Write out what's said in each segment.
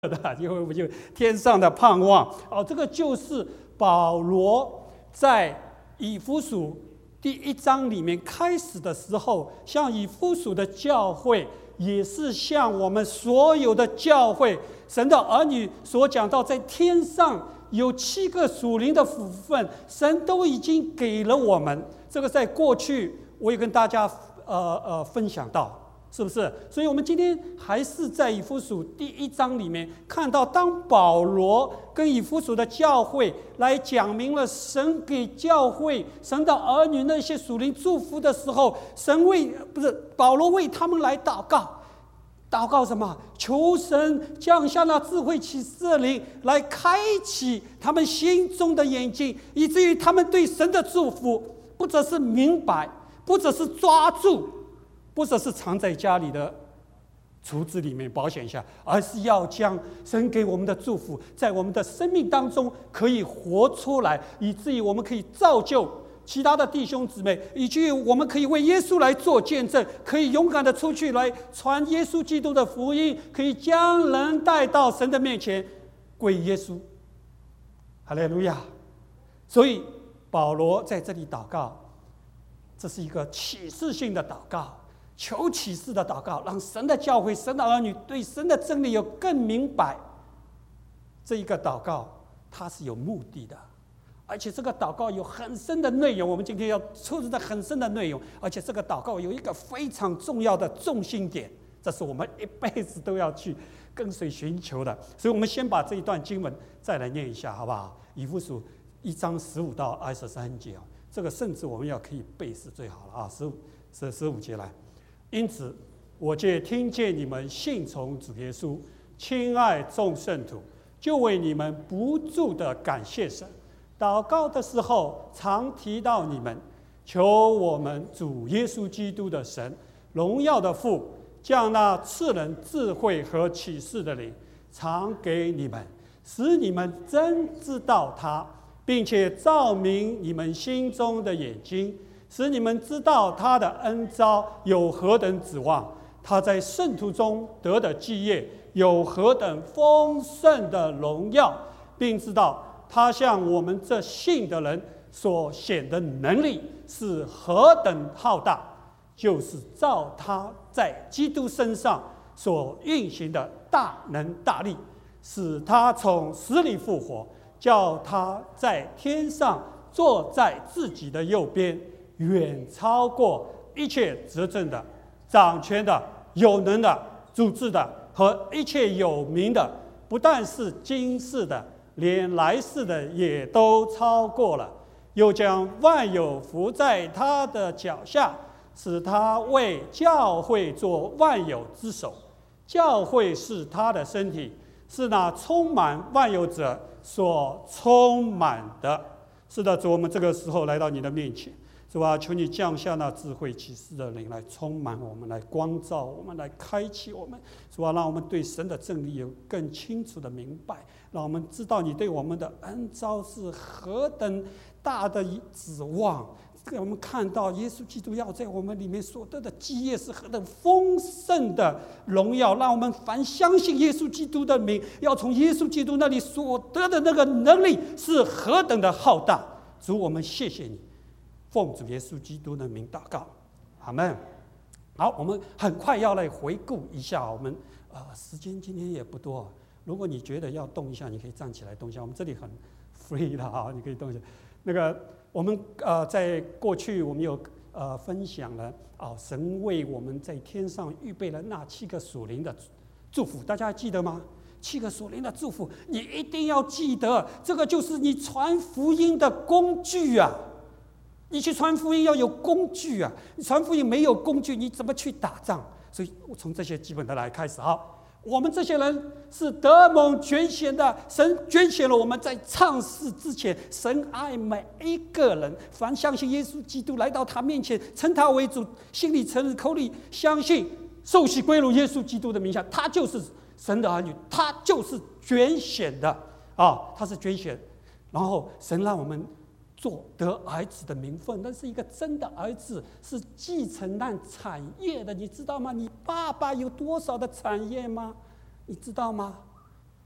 的，因为我们就天上的盼望。这个就是保罗在以弗所第1章里面开始的时候，向以弗所的教会，也是向我们所有的教会，神的儿女所讲到，在天上有7个属灵的福分，神都已经给了我们。这个在过去我也跟大家分享到。是不是？所以我们今天还是在以弗所第1章里面看到，当保罗跟以弗所的教会来讲明了神给教会、神的儿女那些属灵祝福的时候，保罗为他们来祷告。祷告什么？求神降下那智慧启示的灵，来开启他们心中的眼睛，以至于他们对神的祝福不只是明白，不只是抓住，不只是藏在家里的橱子里面保险下，而是要将神给我们的祝福在我们的生命当中可以活出来，以至于我们可以造就其他的弟兄姊妹，以至于我们可以为耶稣来做见证，可以勇敢的出去来传耶稣基督的福音，可以将人带到神的面前归耶稣。哈利路亚！所以保罗在这里祷告，这是一个启示性的祷告，求启示的祷告，让神的教会、神的儿女对神的真理有更明白。这一个祷告它是有目的的，而且这个祷告有很深的内容，我们今天要抽出的很深的内容，而且这个祷告有一个非常重要的重心点，这是我们一辈子都要去跟随寻求的。所以我们先把这一段经文再来念一下，好不好？以弗所1章15到23节，这个甚至我们要可以背是最好了啊！15节来。因此，我借听见你们信从主耶稣，亲爱众圣徒，就为你们不住的感谢神。祷告的时候，常提到你们，求我们主耶稣基督的神，荣耀的父，将那赐人智慧和启示的灵常给你们，使你们真知道他，并且照明你们心中的眼睛，使你们知道他的恩召有何等指望，他在圣徒中得的基业有何等丰盛的荣耀，并知道他向我们这信的人所显的能力是何等浩大，就是照他在基督身上所运行的大能大力，使他从死里复活，叫他在天上坐在自己的右边，远超过一切执政的、掌权的、有能的、主治的和一切有名的，不但是今世的，连来世的也都超过了。又将万有伏在他的脚下，使他为教会做万有之首。教会是他的身体，是那充满万有者所充满的。是的，主，我们这个时候来到你的面前，主啊，求你降下那智慧启示的灵来充满我们，来光照我们，来开启我们。主啊，让我们对神的真理有更清楚的明白，让我们知道你对我们的恩召是何等大的指望，给我们看到耶稣基督要在我们里面所得的基业是何等丰盛的荣耀，让我们凡相信耶稣基督的名，要从耶稣基督那里所得的那个能力是何等的浩大。主，我们谢谢你，奉主耶稣基督的名祷告，阿们。好，我们很快要来回顾一下，我们时间今天也不多，如果你觉得要动一下，你可以站起来动一下，我们这里很 free 的啊，你可以动一下。那个我们在过去我们有分享了神为我们在天上预备了那7个属灵的祝福，大家还记得吗？7个属灵的祝福，你一定要记得，这个就是你传福音的工具啊！你去传福音要有工具啊！你传福音没有工具，你怎么去打仗？所以我从这些基本的来开始啊。我们这些人是得蒙拣选的，神拣选了我们，在创世之前，神爱每一个人，凡相信耶稣基督来到他面前，称他为主，心里承认，口里相信，受洗归入耶稣基督的名下，他就是神的儿女，他就是拣选的他是拣选。然后神让我们做得儿子的名分，那是一个真的儿子，是继承那产业的，你知道吗？你爸爸有多少的产业吗？你知道吗？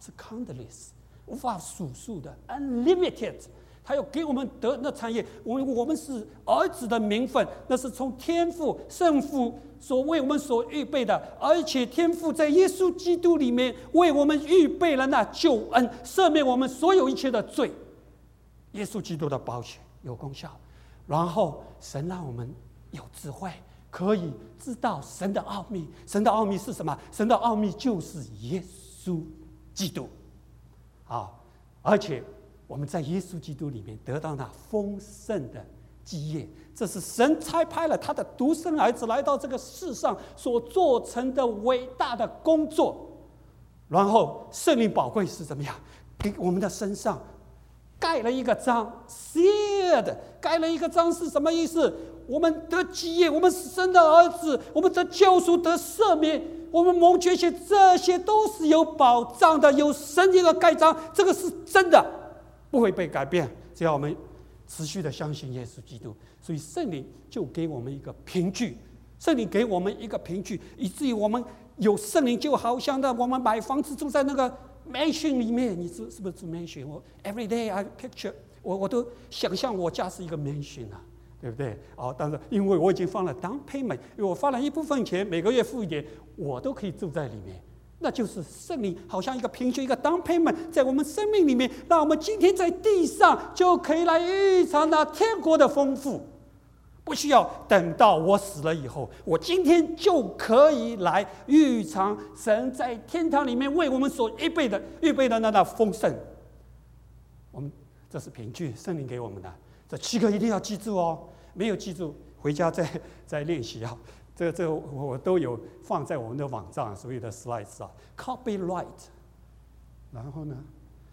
是 countless， 无法数数的 ，unlimited。他要给我们得那产业，我们是儿子的名分，那是从天父圣父所为我们所预备的，而且天父在耶稣基督里面为我们预备了那救恩，赦免我们所有一切的罪。耶稣基督的宝血有功效，然后神让我们有智慧，可以知道神的奥秘。神的奥秘是什么？神的奥秘就是耶稣基督。而且我们在耶稣基督里面得到那丰盛的基业，这是神差派了他的独生儿子来到这个世上所做成的伟大的工作。然后圣灵宝贵是怎么样？给我们的身上盖了一个章 ，sealed， 盖了一个章是什么意思？我们得基业，我们是神的儿子，我们得救赎，得赦免，我们蒙拣选，这些都是有保障的，有神一个盖章，这个是真的，不会被改变。只要我们持续的相信耶稣基督，所以圣灵就给我们一个凭据，圣灵给我们一个凭据，以至于我们有圣灵，就好像我们买房子住在那个 mansion 里面，你是不是住 mansion？ 我 every day I picture， 我都想象我家是一个 mansion 啊，对不对？但是因为我已经放了 down payment， 因为我花了一部分钱，每个月付一点，我都可以住在里面。那就是圣灵好像一个凭据，一个 down payment， 在我们生命里面，让我们今天在地上就可以来预尝那天国的丰富。不需要等到我死了以后，我今天就可以来预尝神在天堂里面为我们所预备的那丰盛。我们这是凭据，圣灵给我们的。这7个一定要记住哦，没有记住回家再练习啊。这我都有放在我们的网站所有的 slides 啊。Copyright， 然后呢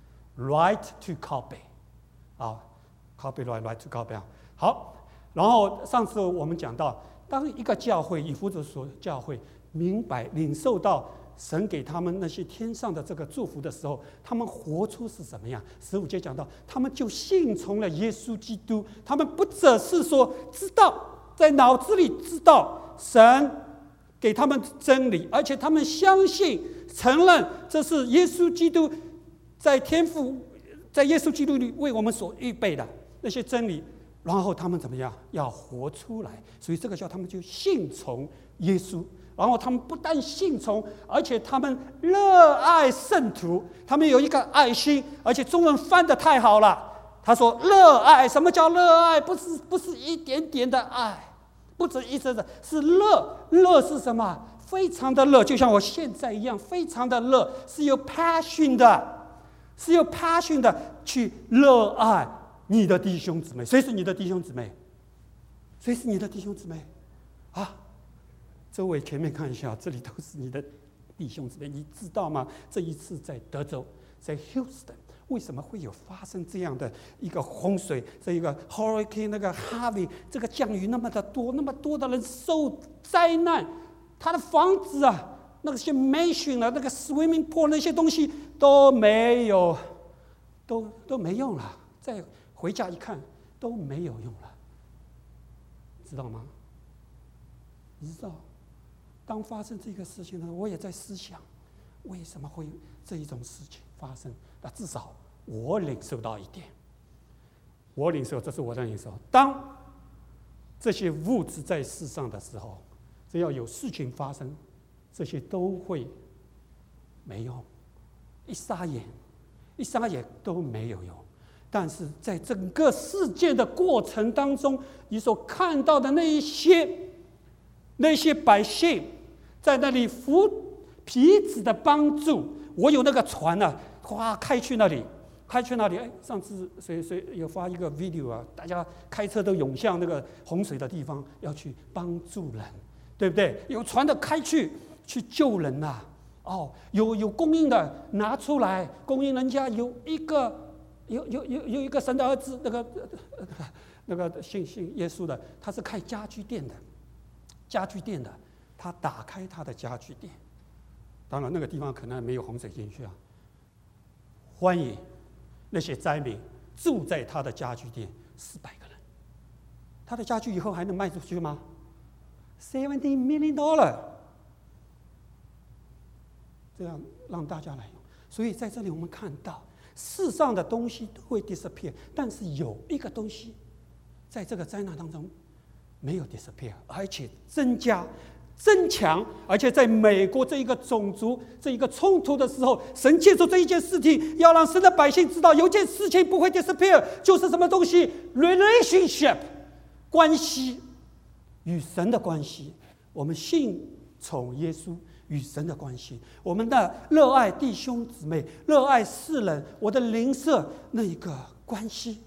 ，right to copy， copyright to copy 好。然后上次我们讲到，当一个教会以弗所教会明白领受到神给他们那些天上的这个祝福的时候，他们活出是什么样？15节讲到，他们就信从了耶稣基督，他们不只是说知道，在脑子里知道神给他们真理，而且他们相信、承认这是耶稣基督在天父在耶稣基督里为我们所预备的那些真理。然后他们怎么样？要活出来，所以这个叫他们就信从耶稣。然后他们不但信从，而且他们热爱圣徒，他们有一个爱心，而且中文翻得太好了。他说热爱，什么叫热爱？不是一点点的爱，不止一直的，是热。热是什么？非常的热，就像我现在一样，非常的热，是有 passion 的，是有 passion 的去热爱你的弟兄姊妹。谁是你的弟兄姊妹？谁是你的弟兄姊妹？周围前面看一下，这里都是你的弟兄姊妹。你知道吗？这一次在德州，在 Houston， 为什么会有发生这样的一个洪水？这一个 Hurricane 那个 Harvey， 这个降雨那么的多，那么多的人受灾难，他的房子啊，那些 mansion 啊，那个 swimming pool 那些东西都没有，都没用了。再回家一看，都没有用了，知道吗？你知道，当发生这个事情呢，我也在思想，为什么会这一种事情发生？那至少我领受到一点，我领受，这是我的领受。当这些物质在世上的时候，只要有事情发生，这些都会没用，一眨眼都没有用。但是在整个事件的过程当中，你所看到的那些百姓在那里扶彼此的帮助，我有那个船啊，开去那里。上次谁有发一个 video 啊？大家开车都涌向那个洪水的地方，要去帮助人，对不对？有船的开去救人呐、有供应的拿出来，供应人家有一个神的儿子，那个信耶稣的，他是开家具店的，他打开他的家具店，当然那个地方可能没有洪水进去啊。欢迎那些灾民住在他的家具店，400个人，他的家具以后还能卖出去吗？$70 million，这样让大家来用。 所以在这里我们看到，世上的东西都会 disappear， 但是有一个东西，在这个灾难当中没有 disappear， 而且增加、增强，而且在美国这一个种族这一个冲突的时候，神借助这一件事情，要让神的百姓知道，有件事情不会 disappear， 就是什么东西 ？relationship 关系，与神的关系。我们信从耶稣。与神的关系，我们的热爱弟兄姊妹，热爱世人，我的邻舍那一个关系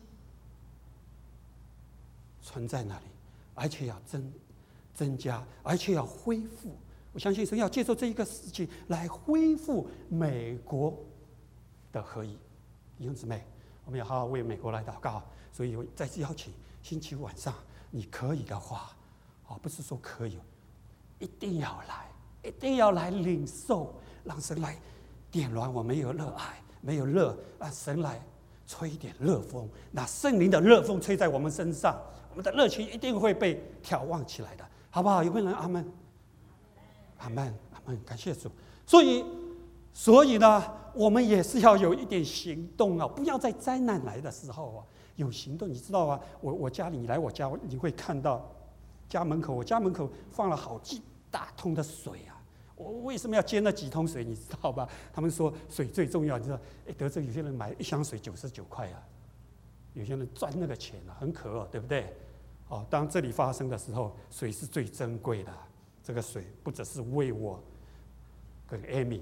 存在那里，而且要增加，而且要恢复。我相信神要借助这一个事情来恢复美国的合一。弟兄姊妹，我们要好好为美国来祷告。所以我再次邀请，星期五晚上你可以的话，不是说可以，一定要来。一定要来领受，让神来点燃我们有热爱，没有热，让神来吹一点热风，那圣灵的热风吹在我们身上，我们的热情一定会被挑旺起来的，好不好？有没有人阿们？阿们，阿们，感谢主。所以呢，我们也是要有一点行动啊，不要在灾难来的时候啊有行动。你知道吗？我家里，你来我家，你会看到我家门口放了好几大桶的水啊！我为什么要接那几桶水？你知道吧？他们说水最重要。你知道，德州有些人买一箱水99块啊，有些人赚那个钱啊，很可恶，对不对？当这里发生的时候，水是最珍贵的。这个水不只是为我跟 Amy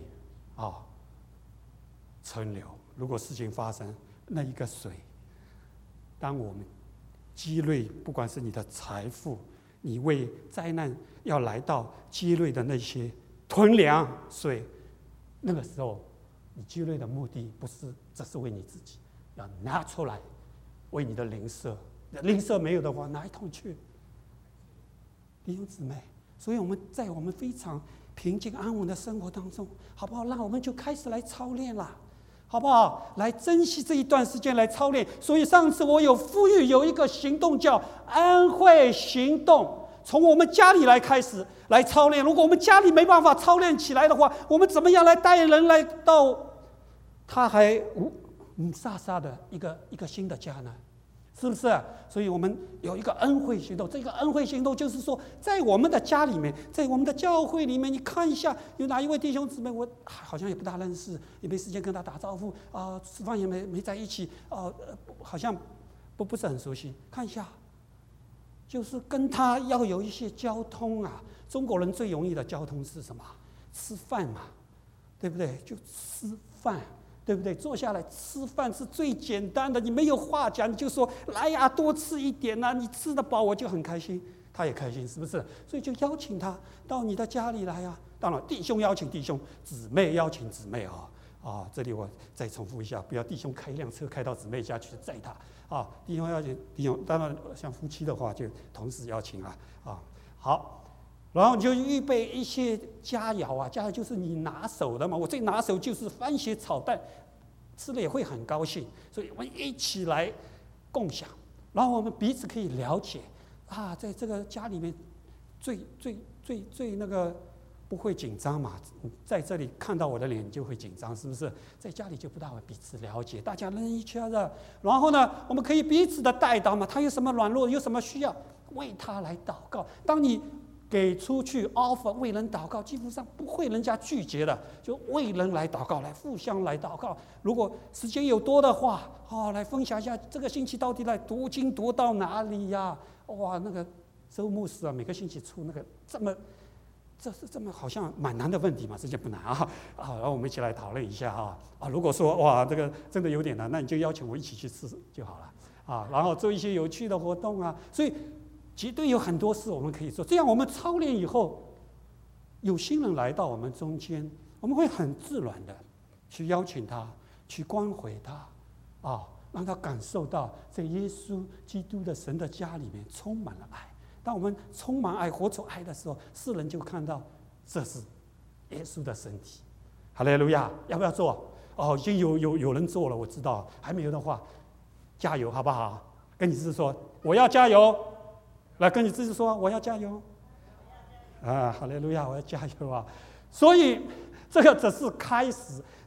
存留。如果事情发生，那一个水，当我们积累，不管是你的财富，你为灾难要来到积累的那些囤粮水，那个时候你积累的目的不是只是为你自己，要拿出来为你的邻舍。邻舍没有的话，拿一桶去。弟兄姊妹，所以我们在我们非常平静安稳的生活当中，好不好？让我们就开始来操练啦，好不好？来珍惜这一段时间来操练。所以上次我有呼吁有一个行动叫安慧行动。从我们家里来开始来操练。如果我们家里没办法操练起来的话，我们怎么样来带人来到他还飒飒的一个新的家呢？是不是？所以我们有一个恩惠行动。这个恩惠行动就是说，在我们的家里面，在我们的教会里面，你看一下有哪一位弟兄姊妹，我好像也不大认识，也没时间跟他打招呼吃饭也没在一起好像不是很熟悉。看一下。就是跟他要有一些交通啊。中国人最容易的交通是什么？吃饭嘛，对不对？就吃饭，对不对？坐下来吃饭是最简单的，你没有话讲，你就说来呀，多吃一点啊，你吃得饱我就很开心，他也开心，是不是？所以就邀请他到你的家里来啊。当然，弟兄邀请弟兄，姊妹邀请姊妹这里我再重复一下，不要弟兄开一辆车开到姊妹家去载他。弟兄邀请弟兄，当然像夫妻的话就同时邀请好，然后你就预备一些佳肴啊，佳肴就是你拿手的嘛。我最拿手就是番茄炒蛋，吃了也会很高兴，所以我们一起来共享，然后我们彼此可以了解在这个家里面最那个不会紧张嘛，在这里看到我的脸就会紧张，是不是？在家里就不大会彼此了解，大家认一圈的。然后呢，我们可以彼此的带到嘛，他有什么软弱，有什么需要，为他来祷告。当你给出去 offer 为人祷告，基本上不会人家拒绝的，就为人来祷告，来互相来祷告。如果时间有多的话，来分享一下这个星期到底来读经读到哪里呀？哇，那个周牧师啊，每个星期出那个这是这么好像蛮难的问题嘛，这就不难然后我们一起来讨论一下如果说哇这个真的有点难，那你就邀请我一起去吃就好了然后做一些有趣的活动所以绝对有很多事我们可以做。这样我们操练以后，有新人来到我们中间，我们会很自然的去邀请他，去关怀他让他感受到在耶稣基督的神的家里面充满了爱。当我们充满爱、活出爱的时候，世人就看到这是耶稣的身体。哈利路亚！要不要做？已经有人做了，我知道。还没有的话，加油好不好？跟你自己说，我要加油。来跟你自己说，我要加油。哈利路亚！我要加油所以这个只是开始，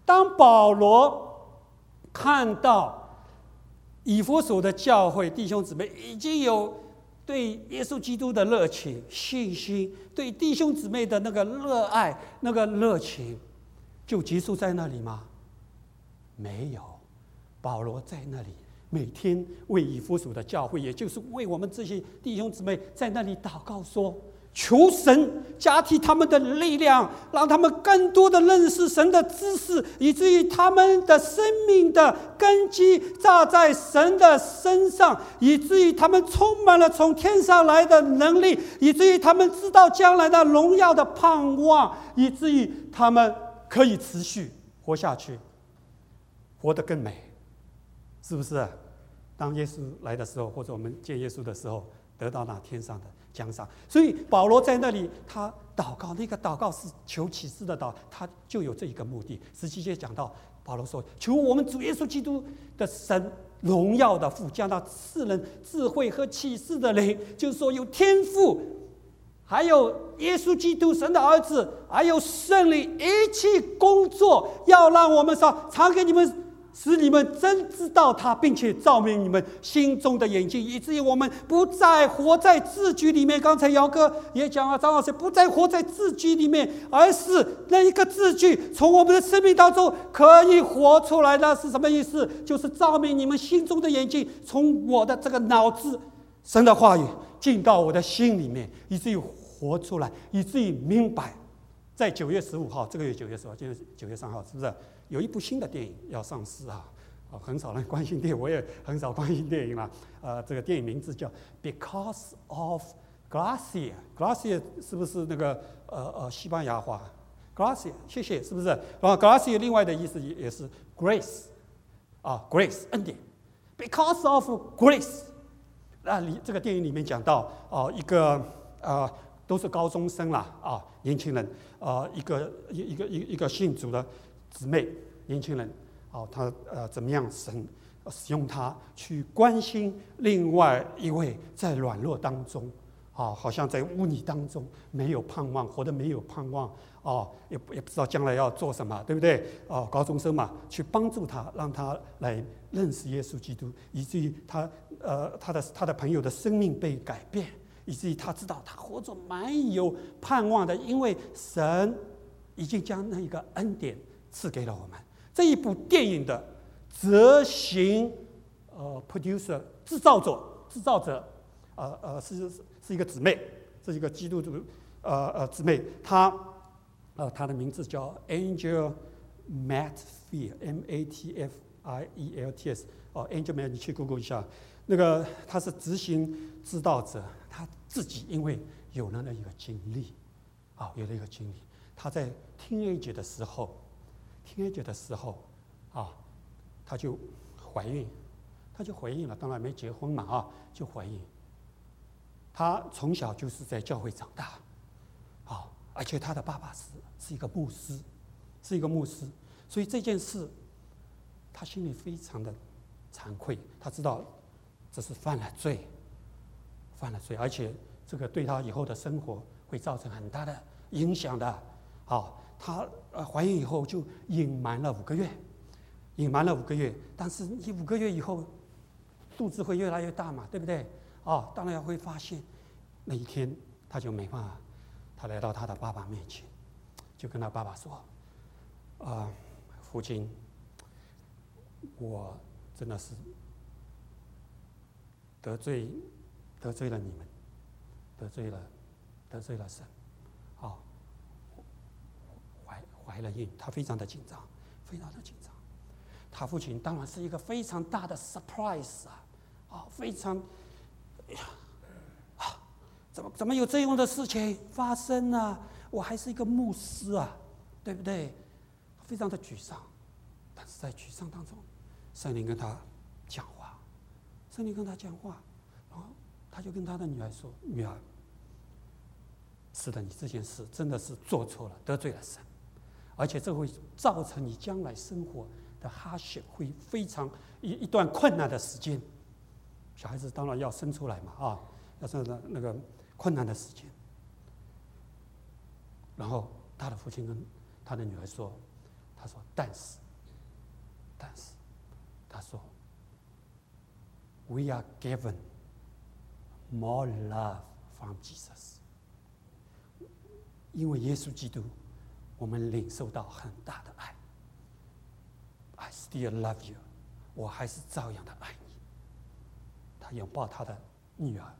当保罗看到以弗所的教会弟兄姊妹已经有对耶稣基督的热情、信心，对弟兄姊妹的那个热爱、那个热情，就结束在那里吗？没有，保罗在那里每天为以弗所的教会，也就是为我们这些弟兄姊妹，在那里祷告说，求神加添他们的力量，让他们更多的认识神的知识，以至于他们的生命的根基扎在神的身上，以至于他们充满了从天上来的能力，以至于他们知道将来的荣耀的盼望，以至于他们可以持续活下去，活得更美，是不是？当耶稣来的时候，或者我们见耶稣的时候，得到那天上的奖赏。所以保罗在那里，他祷告，那个祷告是求启示的祷，他就有这一个目的。17节讲到，保罗说：“求我们主耶稣基督的神，荣耀的父，将那赐人智慧和启示的灵，就是说有天父，还有耶稣基督神的儿子，还有圣灵一起工作，要让我们常给你们。”使你们真知道他，并且照明你们心中的眼睛，以至于我们不再活在字句里面。刚才姚哥也讲了，张老师不再活在字句里面，而是那一个字句从我们的生命当中可以活出来。那是什么意思？就是照明你们心中的眼睛，从我的这个脑子，神的话语进到我的心里面，以至于活出来，以至于明白。在9月15号，这个月9月15号，今天9月3号，是不是有一部新的电影要上市啊？很少人关心电影，我也很少关心电影了。这个电影名字叫《Because of Gracia》，Gracia 是不是那个西班牙话 ？Gracia， 谢谢，是不是？然后 Gracia 另外的意思也是 Grace ，Grace 恩典。Because of Grace， 这个电影里面讲到一个都是高中生啦年轻人一个信主的姊妹年轻人他怎么样神使用他去关心另外一位在软弱当中好像在污泥当中没有盼望，活得没有盼望也不知道将来要做什么，对不对高中生嘛，去帮助他，让他来认识耶稣基督，以至于他的朋友的生命被改变，以至于他知道他活着蛮有盼望的，因为神已经将那一个恩典赐给了我们。这一部电影的执行producer 制造者是一个姊妹，是一个基督徒姊妹，她的名字叫 Angel Matfield Matfields Angel Matt 你去 Google 一下，那个她是执行制造者，她自己因为有了一个经历她在teenage的时候她就怀孕了，当然没结婚嘛就怀孕。她从小就是在教会长大而且她的爸爸是一个牧师，所以这件事她心里非常的惭愧，她知道这是犯了罪，而且这个对她以后的生活会造成很大的影响的。她怀孕以后就隐瞒了5个月，但是你5个月以后肚子会越来越大嘛，对不对？当然会发现，那一天她就没办法，她来到她的爸爸面前，就跟她爸爸说：“父亲，我真的是得罪了你们，得罪了神，怀了孕。”他非常的紧张。他父亲当然是一个非常大的 surprise 非常怎么有这样的事情发生呢？我还是一个牧师对不对？非常的沮丧。但是在沮丧当中，圣灵跟他讲话，然后他就跟他的女儿说：“女儿，是的，你这件事真的是做错了，得罪了神，而且这会造成你将来生活的hardship，会非常一段困难的时间。小孩子当然要生出来嘛要生那个困难的时间。”然后他的父亲跟他的女儿说：“ 他说但是他说 We are given more love from Jesus， 因为耶稣基督，我们领受到很大的爱。I still love you， 我还是照样的爱你。他拥抱他的女儿。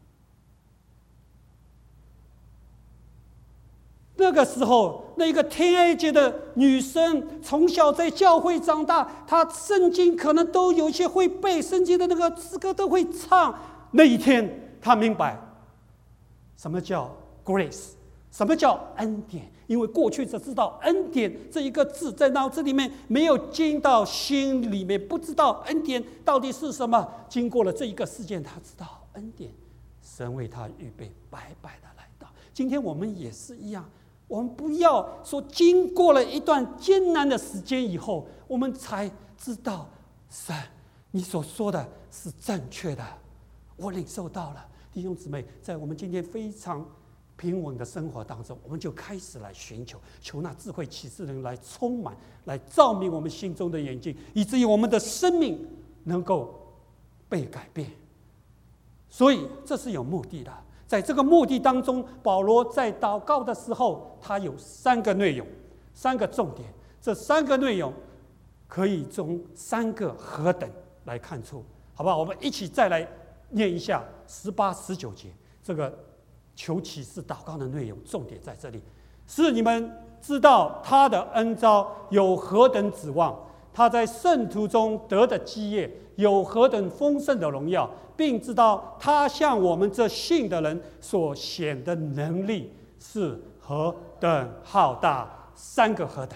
那个时候，那个teenage的女生从小在教会长大，她圣经可能都有些会背，圣经的那个诗歌都会唱。那一天，她明白什么叫 grace， 什么叫恩典。因为过去只知道恩典这一个字在脑子里面，没有进到心里面，不知道恩典到底是什么。经过了这一个事件，她知道恩典，神为她预备白白的来到。今天我们也是一样。我们不要说经过了一段艰难的时间以后，我们才知道神，你所说的是正确的，我领受到了。弟兄姊妹，在我们今天非常平稳的生活当中，我们就开始来寻求，求那智慧启示人来充满，来照明我们心中的眼睛，以至于我们的生命能够被改变。所以这是有目的的。在这个目的当中，保罗在祷告的时候，他有3个内容，3个重点。这3个内容可以从3个何等来看出，好不好？我们一起再来念一下18、19节，这个求启示祷告的内容，重点在这里，是你们知道他的恩召有何等指望，他在圣徒中得的基业有何等丰盛的荣耀，并知道他向我们这信的人所显的能力是何等浩大。3个何等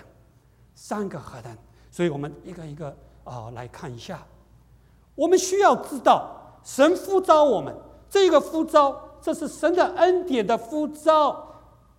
，3个何等。所以我们一个一个来看一下。我们需要知道神呼召我们，这个呼召，这是神的恩典的呼召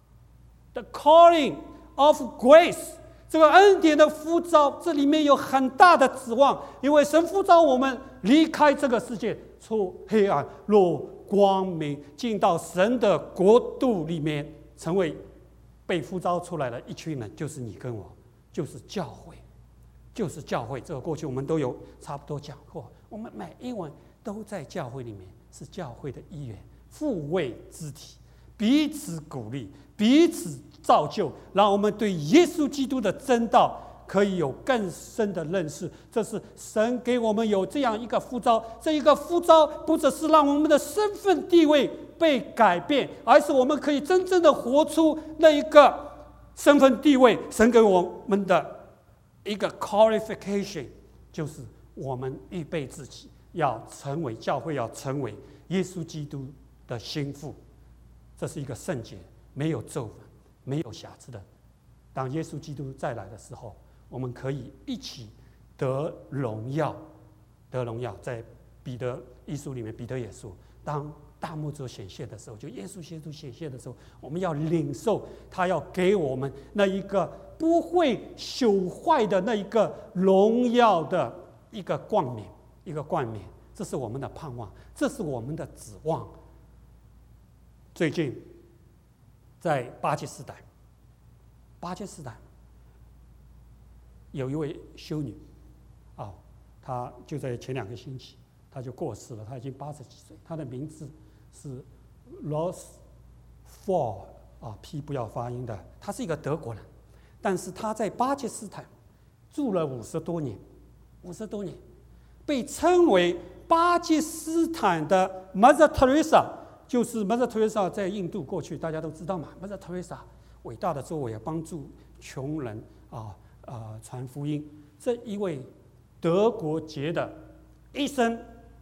，the calling of grace。这个恩典的呼召，这里面有很大的指望，因为神呼召我们离开这个世界，出黑暗入光明，进到神的国度里面，成为被呼召出来的一群人，就是你跟我，就是教会，就是教会。这个过去我们都有差不多讲过，我们每一位都在教会里面，是教会的一员，互为肢体，彼此鼓励，彼此造就，让我们对耶稣基督的真道可以有更深的认识。这是神给我们有这样一个呼召，这一个呼召不只是让我们的身份地位被改变，而是我们可以真正的活出那一个身份地位。神给我们的一个 qualification， 就是我们预备自己要成为教会，要成为耶稣基督的心腹。这是一个圣洁，没有皱纹，没有瑕疵的。当耶稣基督再来的时候，我们可以一起得荣耀，得荣耀。在彼得一书里面，彼得也说，当大牧者显现的时候，就耶稣基督显现的时候，我们要领受他要给我们那一个不会朽坏的那一个荣耀的一个冠冕，一个冠冕。这是我们的盼望，这是我们的指望。最近在巴基斯坦有一位修女，她就在前2个星期，她就过世了，她已经80几岁，她的名字是 Rose Ford P 不要发音的，她是一个德国人，但是她在巴基斯坦住了50多年，被称为巴基斯坦的 Mother Teresa。就是 Mother Teresa 在印度过去大家都知道嘛 ，Mother Teresa 伟大的作为，帮助穷人传福音。这一位德国籍的医生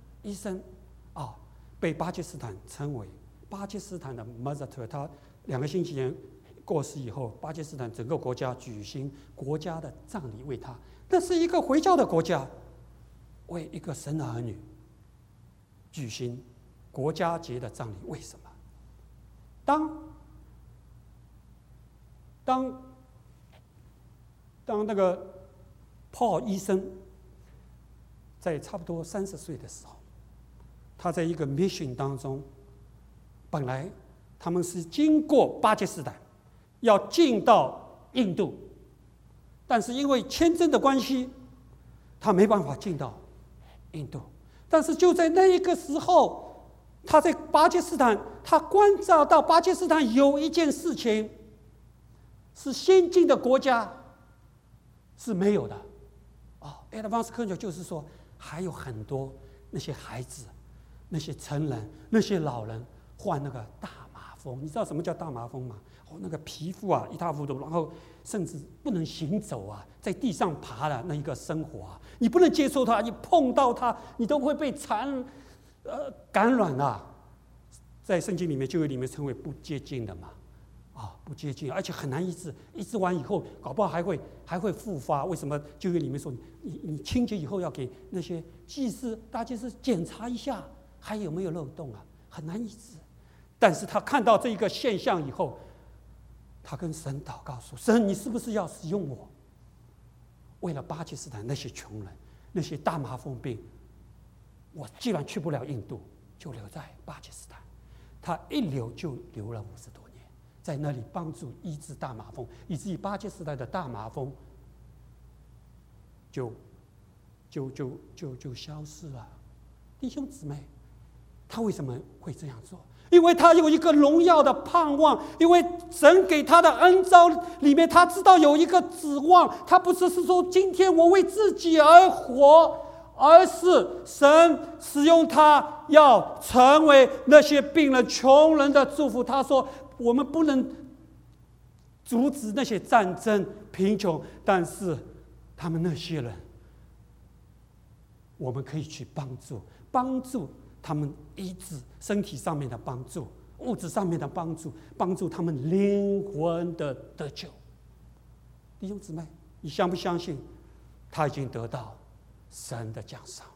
被巴基斯坦称为巴基斯坦的 Mother Teresa。他2个星期前过世以后，巴基斯坦整个国家举行国家的葬礼为他。那是一个回教的国家，为一个神的儿女举行国家级的葬礼。为什么？当那个 Paul 医生在差不多30岁的时候，他在一个 mission 当中，本来他们是经过巴基斯坦，要进到印度， 但是因为签证的关系，他没办法进到印度。但是就在那一个时候，他在巴基斯坦，他观察到巴基斯坦有一件事情是先进的国家是没有的。Advanced country 就是说，还有很多那些孩子、那些成人、那些老人患那个大麻风。你知道什么叫大麻风吗？那个皮肤啊一塌糊涂，然后甚至不能行走啊，在地上爬的那一个生活啊，你不能接触它，你碰到它，你都会被感染啊。在圣经里面、旧约里面称为不洁净的嘛，不洁净，而且很难医治，医治完以后，搞不好还会复发。为什么旧约里面说你清洁以后要给那些祭司、大祭司检查一下还有没有漏洞啊？很难医治。但是他看到这一个现象以后，他跟神祷告说：“神，你是不是要使用我？为了巴基斯坦那些穷人、那些大麻风病，我既然去不了印度，就留在巴基斯坦。”他一留就留了50多年，在那里帮助医治大麻风，以至于巴基斯坦的大麻风就消失了。弟兄姊妹，他为什么会这样做？因为他有一个荣耀的盼望，因为神给他的恩召里面，他知道有一个指望。他不是说今天我为自己而活，而是神使用他要成为那些病人、穷人的祝福。他说：“我们不能阻止那些战争、贫穷，但是他们那些人，我们可以去帮助他们医治身体上面的帮助，物质上面的帮助他们灵魂的得救。”弟兄姊妹，你相不相信他已经得到神的奖赏？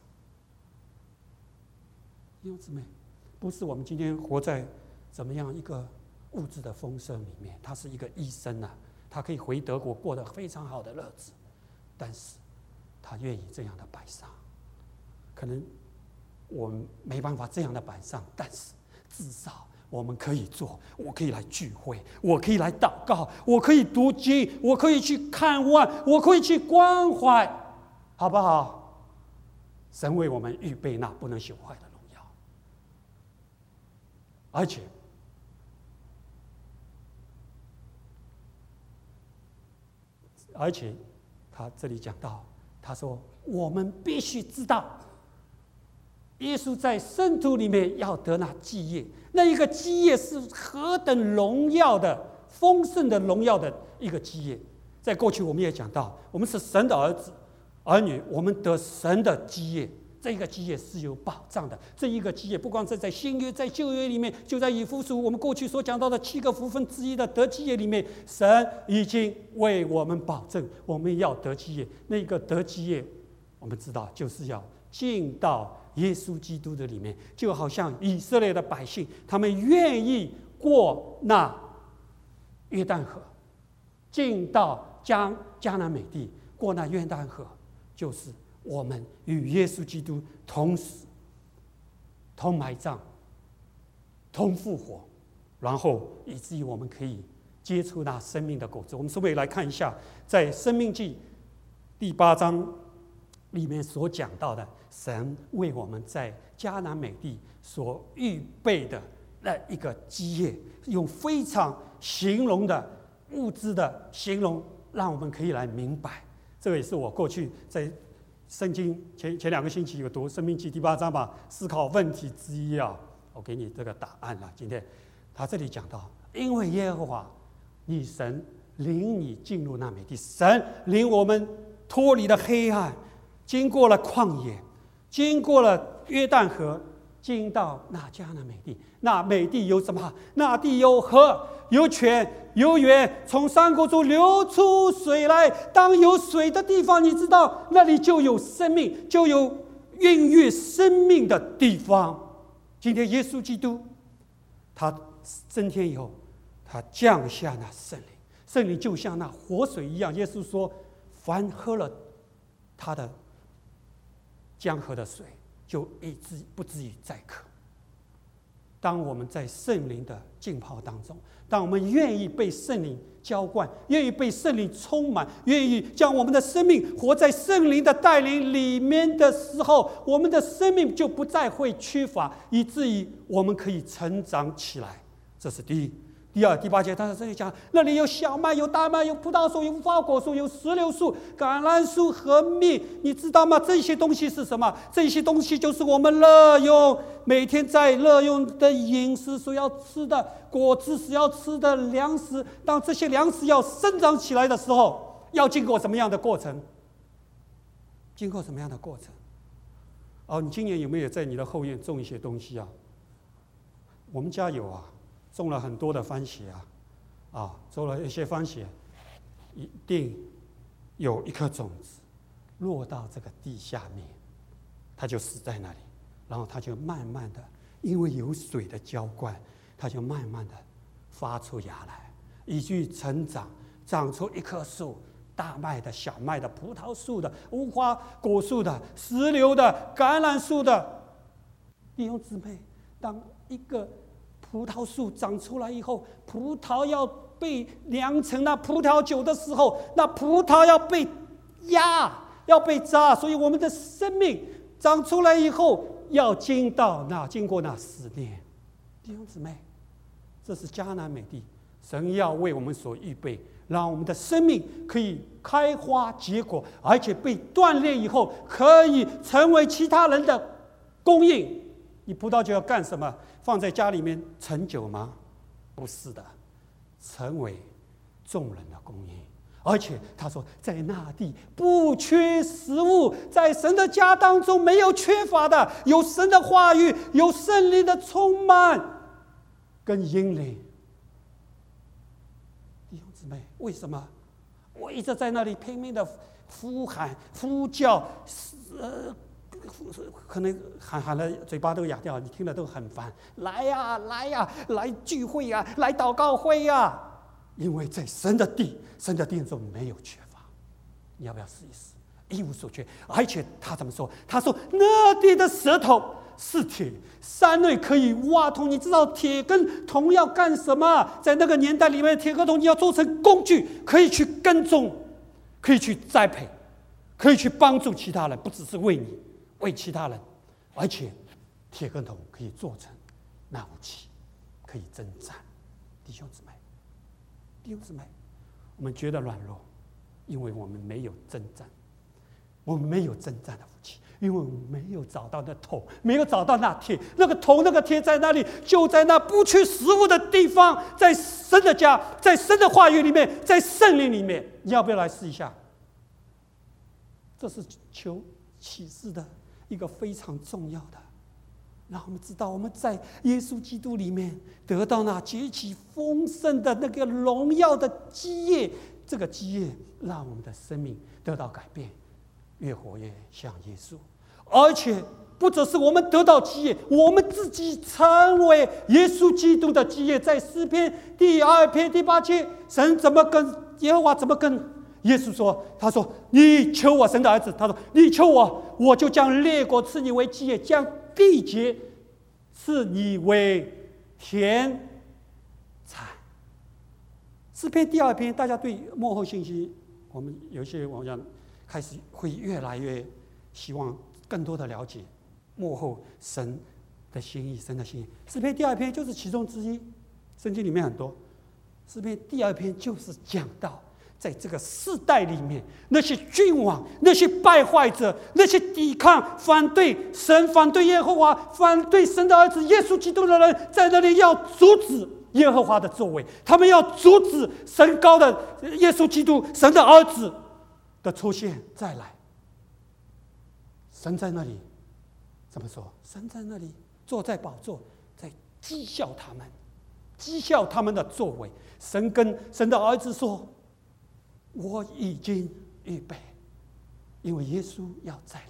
弟兄姊妹，不是我们今天活在怎么样一个物质的丰盛里面，他是一个医生啊，他可以回德国过得非常好的日子，但是他愿意这样的摆上。可能我们没办法这样的摆上，但是至少我们可以做。我可以来聚会，我可以来祷告，我可以读经，我可以去看望，我可以去关怀，好不好？神为我们预备那不能朽坏的荣耀，而且他这里讲到，他说我们必须知道，耶稣在圣徒里面要得那基业，那一个基业是何等荣耀的、丰盛的荣耀的一个基业。在过去我们也讲到，我们是神的儿女，我们得神的基业，这一个基业是有保障的。这一个基业不光是在新约、在旧约里面，就在以弗所我们过去所讲到的7个福分之一的得基业里面，神已经为我们保证，我们要得基业。那个得基业，我们知道就是要进到耶稣基督的里面，就好像以色列的百姓，他们愿意过那约旦河，进到迦南美地，过那约旦河，就是我们与耶稣基督同死、同埋葬、同复活，然后以至于我们可以接触那生命的果子。我们稍微来看一下，在申命记第8章里面所讲到的，神为我们在迦南美地所预备的那一个基业，用非常形容的物质的形容，让我们可以来明白。这个也是我过去在圣经前2个星期有读申命记第8章吧，思考问题之一啊，我给你这个答案了。今天他这里讲到，因为耶和华你神领你进入那美地，神领我们脱离了黑暗，经过了旷野，经过了约旦河，进到那迦南美地。那美地有什么？那地有河，有泉，有源，从山谷中流出水来。当有水的地方，你知道那里就有生命，就有孕育生命的地方。今天耶稣基督他升天以后，他降下那圣灵，圣灵就像那活水一样。耶稣说，凡喝了他的江河的水，就不至于再渴。 当我们在圣灵的浸泡当中，当我们愿意被圣灵浇灌，愿意被圣灵充满，愿意将我们的生命活在圣灵的带领里面的时候，我们的生命就不再会缺乏，以至于我们可以成长起来。这是第一。第二、第8节，他在这里讲，那里有小麦，有大麦，有葡萄树，有无花果树，有石榴树、橄榄树和蜜。你知道吗？这些东西是什么？这些东西就是我们乐用，每天在乐用的饮食所要吃的果子，所要吃的粮食。当这些粮食要生长起来的时候，要经过什么样的过程？经过什么样的过程？哦，你今年有没有在你的后院种一些东西啊？我们家有啊。种了很多的番茄种了一些番茄，一定有一颗种子落到这个地下面，它就死在那里，然后它就慢慢的，因为有水的浇灌，它就慢慢的发出芽来，以至于成长，长出一棵树，大麦的、小麦的、葡萄树的、无花果树的、石榴的、橄榄树的。弟兄姊妹，当一个葡萄树长出来以后，葡萄要被酿成那葡萄酒的时候，那葡萄要被压，要被榨，所以我们的生命长出来以后，要经过那10年。弟兄姊妹，这是迦南美地，神要为我们所预备，让我们的生命可以开花结果，而且被锻炼以后，可以成为其他人的供应。你葡萄酒要干什么？放在家里面陈酒吗？不是的，成为众人的供应。而且他说，在那地不缺食物，在神的家当中没有缺乏的，有神的话语，有圣灵的充满跟引领。弟兄姊妹，为什么我一直在那里拼命的呼喊呼叫？可能喊了嘴巴都哑掉，你听了都很烦。来呀，来呀，来聚会呀，来祷告会呀！因为在神的殿中没有缺乏。你要不要试一试？一无所缺。而且他怎么说？他说那地的舌头是铁，山内可以挖通。你知道铁跟铜要干什么？在那个年代里面，铁和铜你要做成工具，可以去耕种，可以去栽培，可以去帮助其他人，不只是为你。为其他人，而且铁跟铜可以做成那武器，可以征战。弟兄姊妹，我们觉得软弱，因为我们没有征战，我们没有征战的武器，因为我们没有找到那铜，没有找到那铁，那个铜那个铁在哪里？就在那不缺食物的地方，在神的家，在神的话语里面，在圣灵里面。你要不要来试一下？这是求启示的一个非常重要的，让我们知道我们在耶稣基督里面得到那极其丰盛的那个荣耀的基业，这个基业让我们的生命得到改变，越活越像耶稣。而且不只是我们得到基业，我们自己成为耶稣基督的基业。在诗篇第2篇第8节，神怎么跟耶和华怎么跟耶稣说，他说你求我，神的儿子，他说你求我，我就将列国赐你为基业，将地界赐你为田产。诗篇第2篇，大家对末后信息，我们有些我想开始会越来越希望更多的了解末后神的心意，神的心意。诗篇第2篇就是其中之一，圣经里面很多。诗篇第2篇就是讲到，在这个世代里面，那些君王、那些败坏者、那些抵抗、反对神、反对耶和华、反对神的儿子耶稣基督的人，在那里要阻止耶和华的作为，他们要阻止神高的耶稣基督、神的儿子的出现再来。神在那里怎么说？神在那里坐在宝座，在讥笑他们，讥笑他们的作为。神跟神的儿子说，我已经预备，因为耶稣要再来，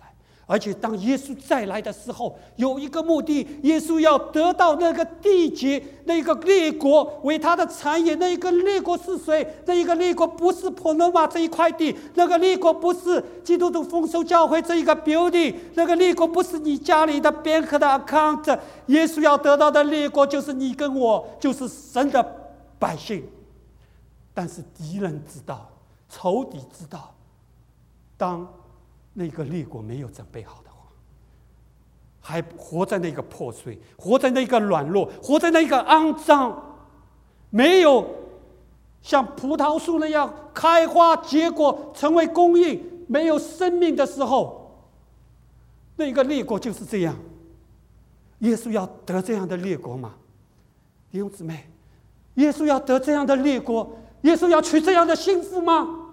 而且当耶稣再来的时候，有一个目的，耶稣要得到那个地级那个列国为他的产业。那一个列国是谁？那一个列国不是婆罗马这一块地，那个列国不是基督徒丰收教会这一个 building， 那个列国不是你家里的 bank 的 account。耶稣要得到的列国就是你跟我，就是神的百姓。但是敌人知道，仇敌知道，当那个列国没有准备好的话，还活在那个破碎，活在那个软弱，活在那个肮脏，没有像葡萄树那样开花结果成为供应，没有生命的时候，那个列国就是这样。耶稣要得这样的列国吗？弟兄姊妹，耶稣要得这样的列国，耶稣要娶这样的幸福吗？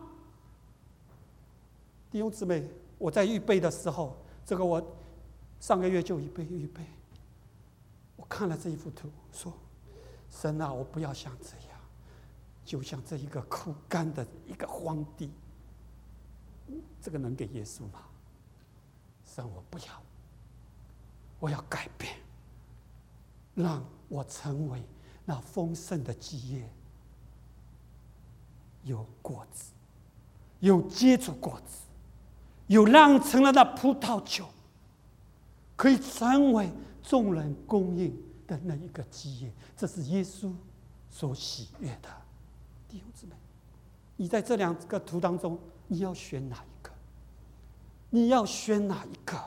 弟兄姊妹，我在预备的时候，这个我上个月就预备，我看了这一幅图，说：神啊，我不要像这样，就像这一个枯干的一个荒地，这个能给耶稣吗？神，我不要，我要改变，让我成为那丰盛的基业，有果子，有结出果子，有酿成了那葡萄酒，可以成为众人供应的那一个基业。这是耶稣所喜悦的。弟兄姊妹，你在这两个图当中，你要选哪一个？你要选哪一个？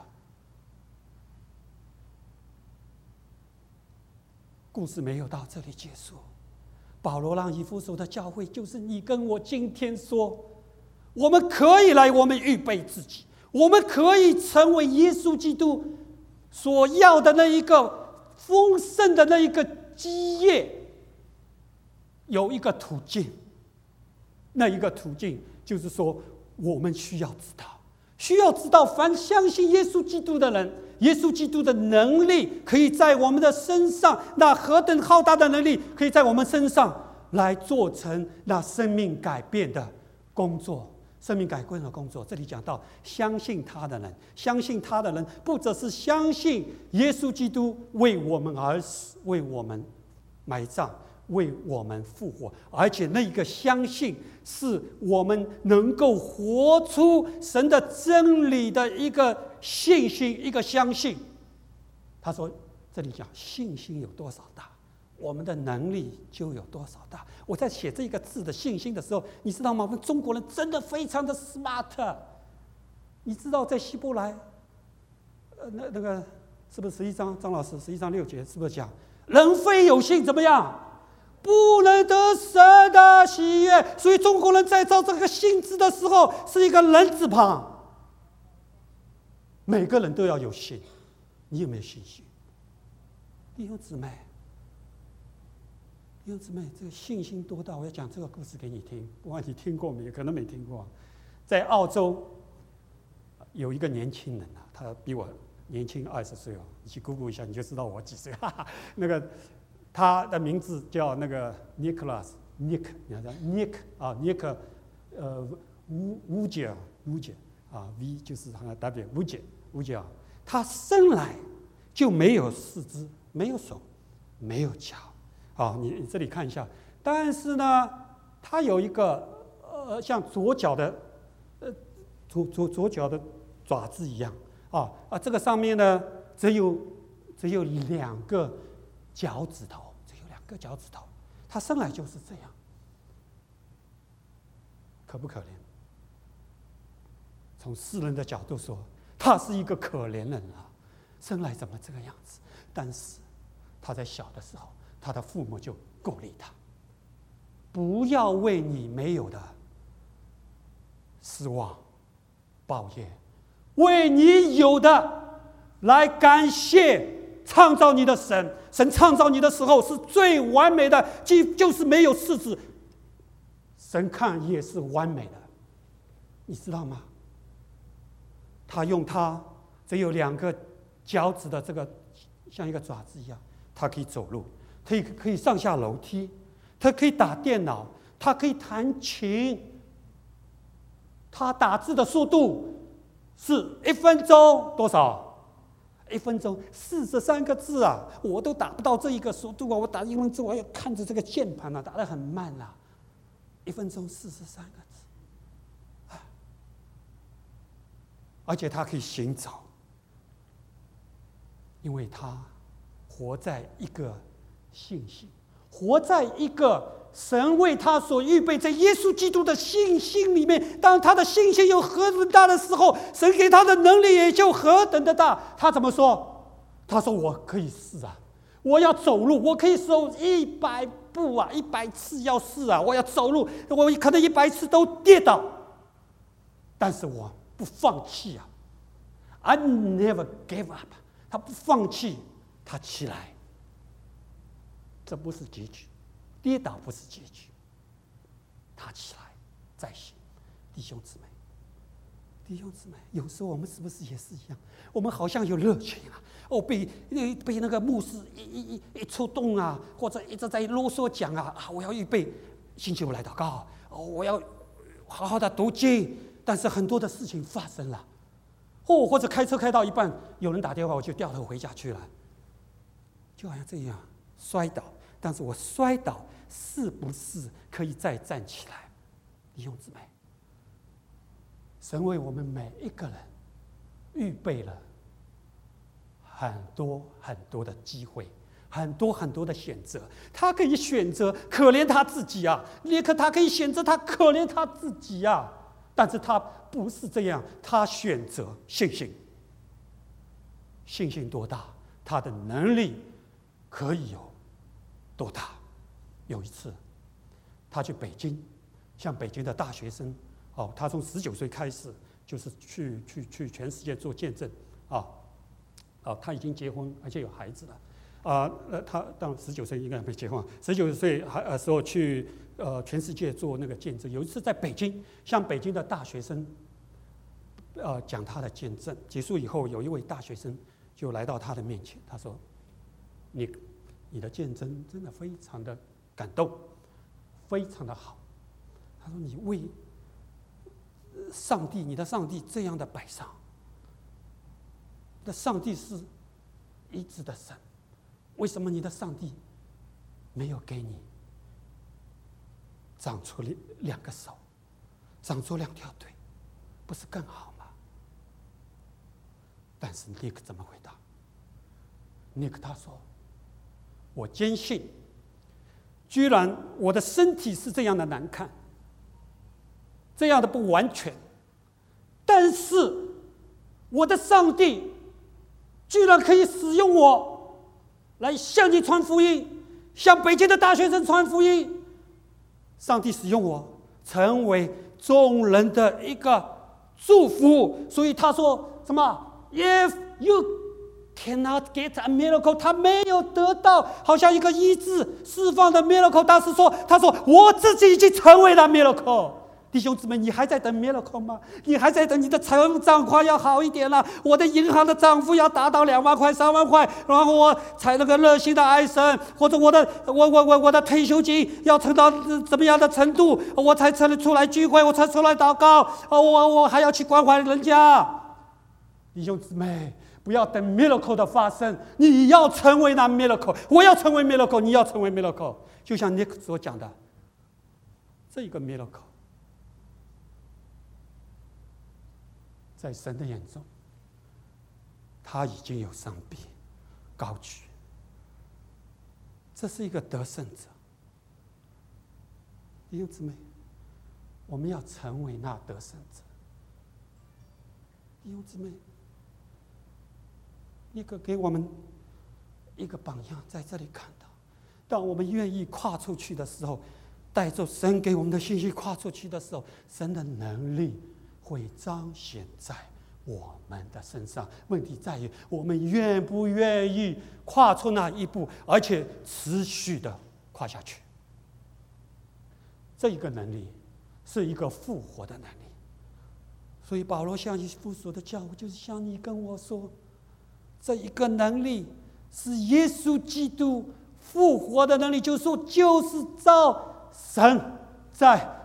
故事没有到这里结束。保罗让以弗所的教会，就是你跟我今天说，我们可以来，我们预备自己，我们可以成为耶稣基督所要的那一个丰盛的那一个基业。有一个途径，那一个途径就是说，我们需要知道，凡相信耶稣基督的人，耶稣基督的能力可以在我们的身上，那何等浩大的能力，可以在我们身上来做成那生命改变的工作。生命改变的工作，这里讲到相信他的人，相信他的人不只是相信耶稣基督为我们而死，为我们埋葬，为我们复活，而且那一个相信是我们能够活出神的真理的一个信心，一个相信。他说，这里讲信心有多少大，我们的能力就有多少大。我在写这个字的信心的时候，你知道吗？我们中国人真的非常的 smart。你知道在希伯来，那个是不是11章？张老师11章6节是不是讲人非有信怎么样？不能得神的喜悦。所以中国人在造这个信字的时候是一个人字旁。每个人都要有信，你有没有信心？弟兄姊妹，弟兄姊妹，这个信心多大？我要讲这个故事给你听，不管你听过没有，可能没听过。在澳洲有一个年轻人啊，他比我年轻20岁哦，你去 Google 一下，你就知道我几岁。那个他的名字叫那个 Nicholas Nick， 你看 Nick 啊 Nick， 乌杰啊 V 就是他的 W 乌杰啊，他生来就没有四肢，没有手，没有脚。啊，你这里看一下，但是呢，他有一个像左脚的左脚的爪子一样这个上面呢只有2个脚趾头，他生来就是这样，可不可怜？从世人的角度说，他是一个可怜人啊，生来怎么这个样子？但是他在小的时候，他的父母就鼓励他，不要为你没有的失望抱怨，为你有的来感谢创造你的神。神创造你的时候是最完美的，就是没有四肢，神看也是完美的，你知道吗？他用他只有2个脚趾的这个像一个爪子一样，他可以走路，可以上下楼梯，他可以打电脑，他可以弹琴，他打字的速度是1分钟多少？1分钟43个字啊！我都打不到这一个速度啊！我打英文字，我要看着这个键盘啊，打得很慢啊。1分钟43个字，而且他可以寻找，因为他活在一个信心，活在一个神为他所预备在耶稣基督的信心里面。当他的信心有何等大的时候，神给他的能力也就何等的大。他怎么说？他说：“我可以试啊，我要走路，我可以走100步啊，100次要试啊，我要走路，我可能100次都跌倒，但是我不放弃啊 ！I never give up。”他不放弃，他起来。这不是结局，跌倒不是结局，他起来再行。弟兄姊妹，有时候我们是不是也是一样？我们好像有热情啊，被那个牧师一触动啊，或者一直在啰嗦讲啊，我要预备星期五来祷告，我要好好的读经，但是很多的事情发生了，或者开车开到一半，有人打电话，我就掉头回家去了，就好像这样摔倒。但是我摔倒是不是可以再站起来？弟兄姊妹，神为我们每一个人预备了很多很多的机会，很多很多的选择。他可以选择可怜他自己啊，他可以选择他可怜他自己啊，但是他不是这样，他选择信心。信心多大，他的能力可以有多大？有一次，他去北京，向北京的大学生，他从19岁开始，就是去全世界做见证，他已经结婚，而且有孩子了，他当19岁应该没结婚，19岁时候去全世界做那个见证。有一次在北京，向北京的大学生，讲他的见证。结束以后，有一位大学生就来到他的面前，他说：“你的见证真的非常的感动，非常的好。”他说：“你为上帝，你的上帝这样的摆上，你的上帝是医治的神，为什么你的上帝没有给你长出2个手，长出2条腿，不是更好吗？”但是尼克怎么回答？尼克他说：“我坚信，居然我的身体是这样的难看，这样的不完全，但是我的上帝居然可以使用我来向你传福音，向北京的大学生传福音。上帝使用我成为众人的一个祝福。”所以他说什么 ？If you cannot get a miracle， 他没有得到好像一个医治释放的 miracle。他说我自己已经成为了 miracle。弟兄姊妹，你还在等 miracle 吗？你还在等你的财务状况要好一点了，我的银行的账户要达到2万块、3万块，然后我才那个热心的爱神，或者我的退休金要撑到怎么样的程度，我才出来聚会，我才出来祷告，我还要去关怀人家。弟兄姊妹，不要等 miracle 的发生，你要成为那 miracle。我要成为 miracle， 你要成为 miracle。就像 Nick 所讲的，这一个 miracle。在神的眼中，他已经有上臂高举，这是一个得胜者。弟兄姊妹，我们要成为那得胜者。弟兄姊妹，一个给我们一个榜样，在这里看到，当我们愿意跨出去的时候，带着神给我们的信息跨出去的时候，神的能力会彰显在我们的身上。问题在于我们愿不愿意跨出那一步，而且持续的跨下去。这一个能力是一个复活的能力。所以保罗向以弗所的教会，就是向你跟我说，这一个能力是耶稣基督复活的能力，就是说，就是照神在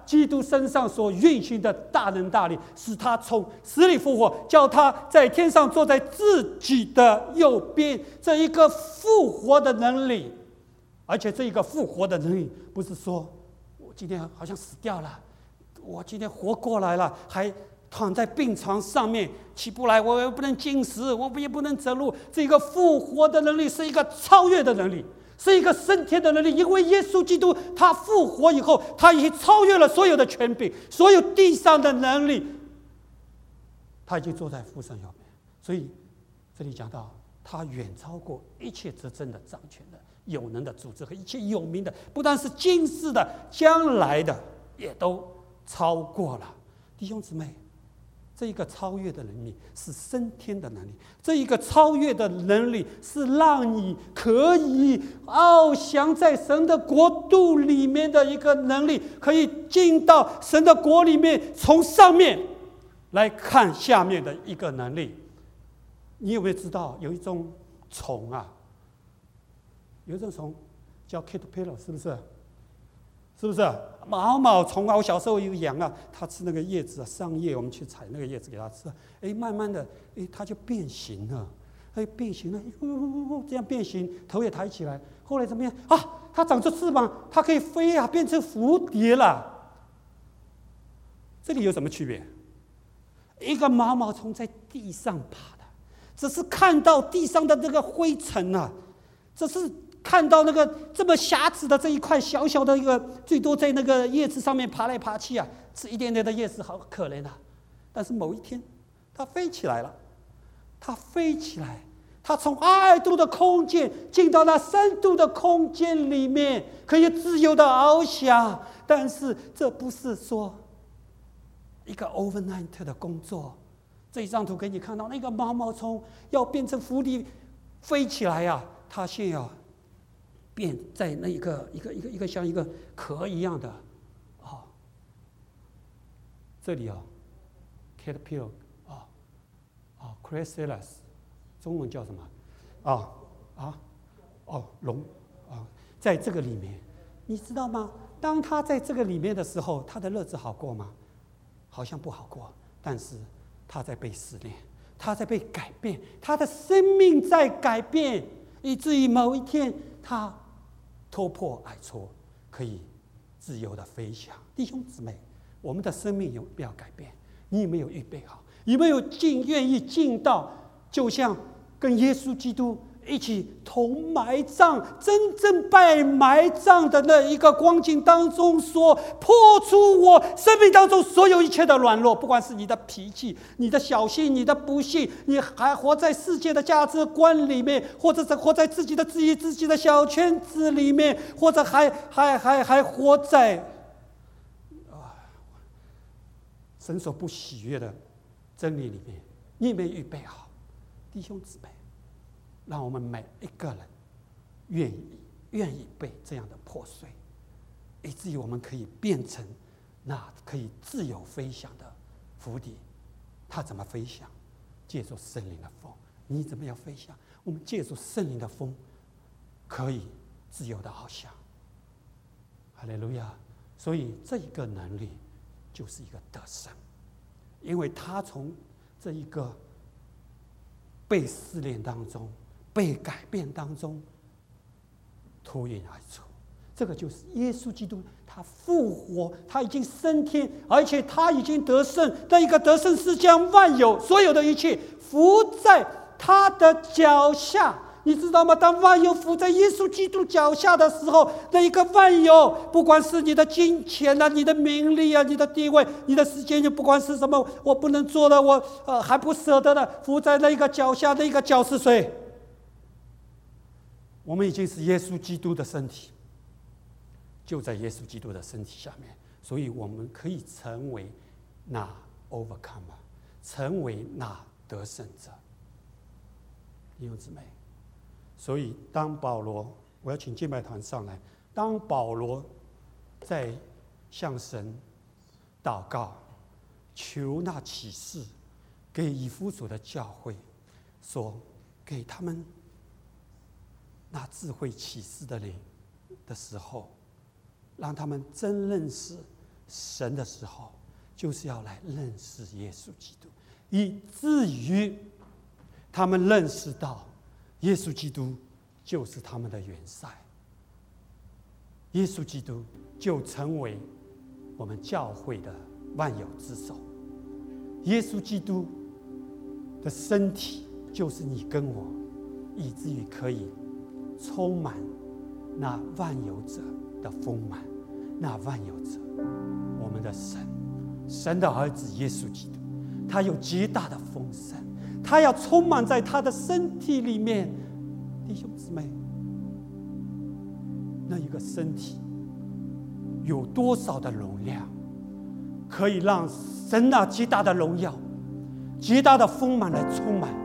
基督身上所运行的大能大力，使他从死里复活，叫他在天上坐在自己的右边。这一个复活的能力，而且这一个复活的能力，不是说我今天好像死掉了，我今天活过来了，还躺在病床上面起不来，我也不能进食，我也不能走路。这个复活的能力是一个超越的能力，是一个升天的能力。因为耶稣基督他复活以后，他已经超越了所有的权柄，所有地上的能力，他已经坐在父神右边。所以这里讲到，他远超过一切执政的、掌权的、有能的组织和一切有名的，不但是今世的，将来的也都超过了。弟兄姊妹，这一个超越的能力是升天的能力，这一个超越的能力是让你可以翱翔在神的国度里面的一个能力，可以进到神的国里面，从上面来看下面的一个能力。你有没有知道有一种虫啊？有一种虫叫 caterpillar， 是不是？是不是毛虫啊？我小时候有养啊，它吃那个叶子啊，桑叶，我们去采那个叶子给它吃。慢慢的，它就变形了，变形了，这样变形，头也抬起来。后来怎么样啊？它长出翅膀，它可以飞啊，变成蝴蝶了。这里有什么区别？一个毛虫在地上爬的，只是看到地上的这个灰尘啊，只是看到那个这么狭窄的这一块小小的一个，最多在那个叶子上面爬来爬去啊，吃一点点的叶子，好可怜啊！但是某一天，它飞起来了，它飞起来，它从2度的空间进到那3度的空间里面，可以自由的翱翔。但是这不是说一个 overnight 的工作。这一张图给你看到，那个毛虫要变成蝴蝶飞起来啊，它先要变在那一个像一个壳一样的这里caterpillar chrysalis， 中文叫什么龙在这个里面，你知道吗？当他在这个里面的时候，他的日子好过吗？好像不好过，但是他在被试炼，他在被改变，他的生命在改变，以至于某一天他脱破矮戳，可以自由的飞翔。弟兄姊妹，我们的生命有没有改变？你有没有预备好？有没有愿意进到，就像跟耶稣基督一起同埋葬，真正拜埋葬的那一个光景当中，说破除我生命当中所有一切的软弱，不管是你的脾气、你的小心、你的不幸，你还活在世界的价值观里面，或者是活在自己的自己的小圈子里面，或者还活在神所不喜悦的真理里面。你有没有预备好？弟兄姊妹，让我们每一个人愿意被这样的破碎，以至于我们可以变成那可以自由飞翔的蝴蝶。它怎么飞翔？借助圣灵的风。你怎么样飞翔？我们借助圣灵的风，可以自由的翱翔。哈利路亚！所以这一个能力就是一个得胜，因为他从这一个被试炼当中、被改变当中脱颖而出。这个就是耶稣基督，他复活，他已经升天，而且他已经得胜。那一个得胜是将万有所有的一切伏在他的脚下。你知道吗？当万有伏在耶稣基督脚下的时候，那一个万有，不管是你的金钱啊、你的名利啊、你的地位、你的时间，就不管是什么，我不能做的，我还不舍得的，伏在那一个脚下，那一个脚是谁？我们已经是耶稣基督的身体，就在耶稣基督的身体下面，所以我们可以成为那 overcomer， 成为那得胜者。弟兄姊妹，所以当保罗，我要请敬拜团上来，当保罗在向神祷告，求那启示给以弗所的教会，说给他们那智慧启示的灵的时候，让他们真认识神的时候，就是要来认识耶稣基督，以至于他们认识到耶稣基督就是他们的元帅，耶稣基督就成为我们教会的万有之首。耶稣基督的身体就是你跟我，以至于可以充满那万有者的丰满，那万有者，我们的神的儿子耶稣基督，他有极大的丰盛，他要充满在他的身体里面。弟兄姊妹，那一个身体有多少的容量，可以让神那极大的荣耀、极大的丰满来充满？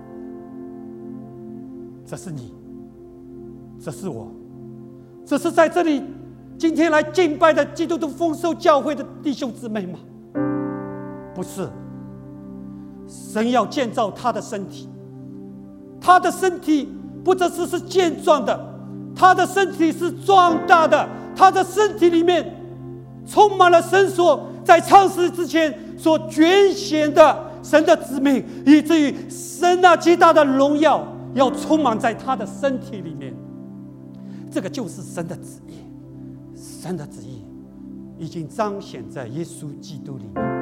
这是你，这是我，这是在这里今天来敬拜的基督徒丰收教会的弟兄姊妹吗？不是，神要建造他的身体，他的身体不只是健壮的，他的身体是壮大的，他的身体里面充满了神所在创世之前所拣选的神的子民，以至于神那极大的荣耀要充满在他的身体里面。这个就是神的旨意，神的旨意已经彰显在耶稣基督里面。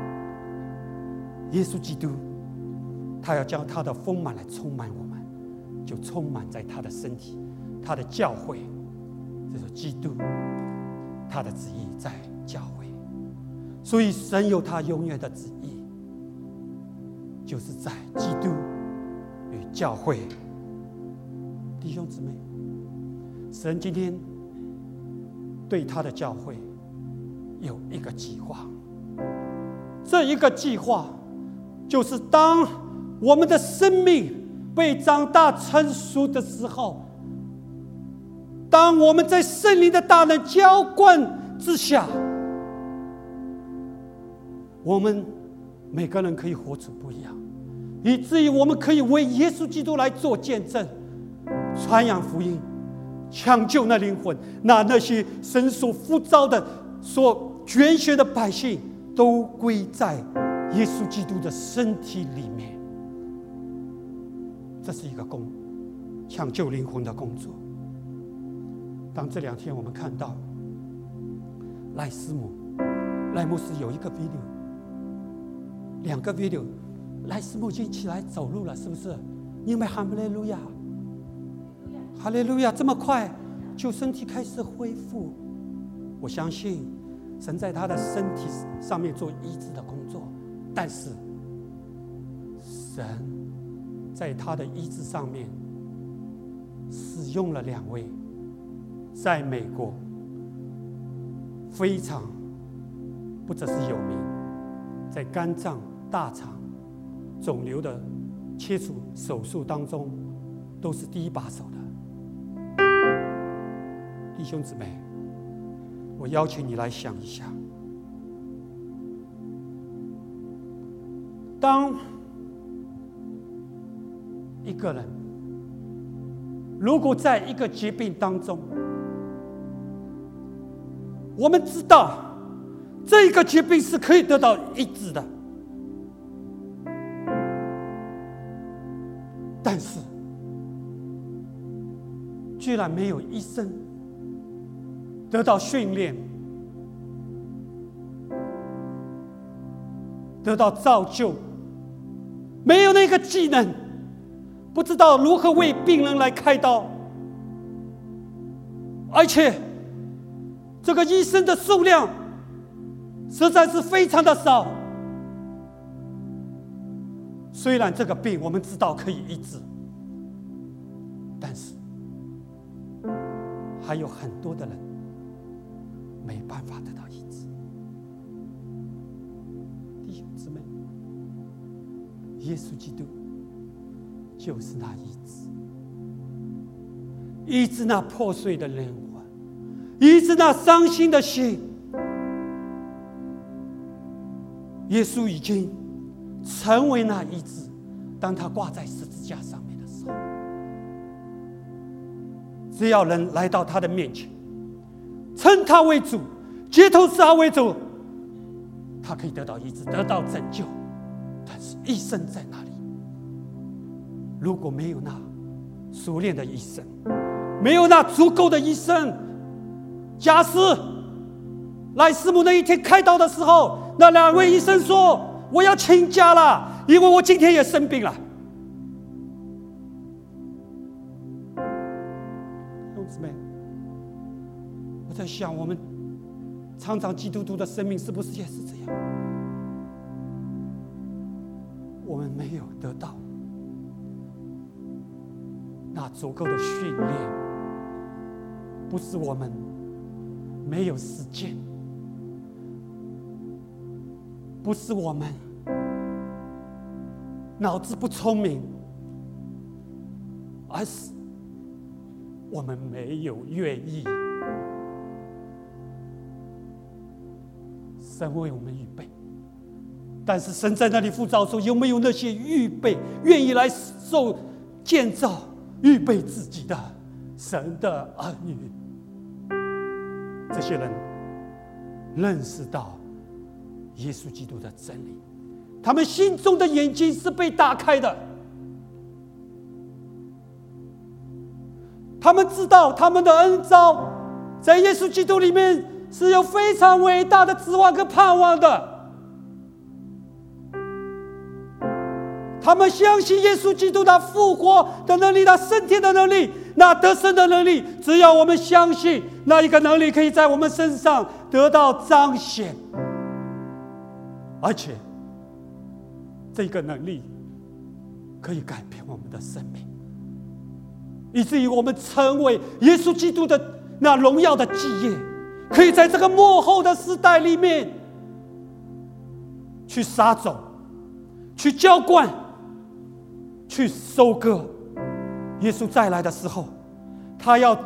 耶稣基督他要将他的丰满来充满我们，就充满在他的身体，他的教会，这是基督他的旨意在教会。所以神有他永远的旨意，就是在基督与教会。弟兄姊妹，神今天对他的教会有一个计划，这一个计划就是当我们的生命被长大成熟的时候，当我们在圣灵的大能浇灌之下，我们每个人可以活出不一样，以至于我们可以为耶稣基督来做见证，传扬福音，抢救那灵魂，那些神所呼召的、所拣选的百姓，都归在耶稣基督的身体里面。这是一个抢救灵魂的工作。当这2天我们看到赖牧师有一个 video， 2个 video， 赖师母已经起来走路了，是不是？因为哈利路亚，哈利路亚，这么快就身体开始恢复。我相信神在他的身体上面做医治的工作，但是神在他的医治上面使用了2位在美国非常不只是有名，在肝脏、大肠肿瘤的切除手术当中都是第一把手的。弟兄姊妹，我邀请你来想一下，当一个人如果在一个疾病当中，我们知道这个疾病是可以得到医治的，但是居然没有医生得到训练，得到造就，没有那个技能，不知道如何为病人来开刀，而且这个医生的数量实在是非常的少。虽然这个病我们知道可以医治，但是还有很多的人没办法得到医治。弟兄姊妹，耶稣基督就是那医治那破碎的灵魂，医治那伤心的心。耶稣已经成为那医治，当他挂在十字架上面的时候，只要人来到他的面前，称他为主， 街头是他为主，他可以得到医治，得到拯救。但是医生在哪里？如果没有那熟练的医生，没有那足够的医生，假使来师母那一天开刀的时候，那2位医生说：“我要请假了，因为我今天也生病了。”弟兄姊妹，我在想，我们常常基督徒的生命是不是也是这样？我们没有得到那足够的训练，不是我们没有时间，不是我们脑子不聪明，而是我们没有愿意。神为我们预备，但是神在那里呼召说：有没有那些预备、愿意来受建造、预备自己的神的儿女？这些人认识到耶稣基督的真理，他们心中的眼睛是被打开的，他们知道他们的恩召在耶稣基督里面是有非常伟大的指望跟盼望的。他们相信耶稣基督的复活的能力，他升天的能力，那得胜的能力，只要我们相信，那一个能力可以在我们身上得到彰显，而且这个能力可以改变我们的生命，以至于我们成为耶稣基督的那荣耀的基业，可以在这个末后的时代里面去撒种，去浇灌，去收割。耶稣再来的时候，他要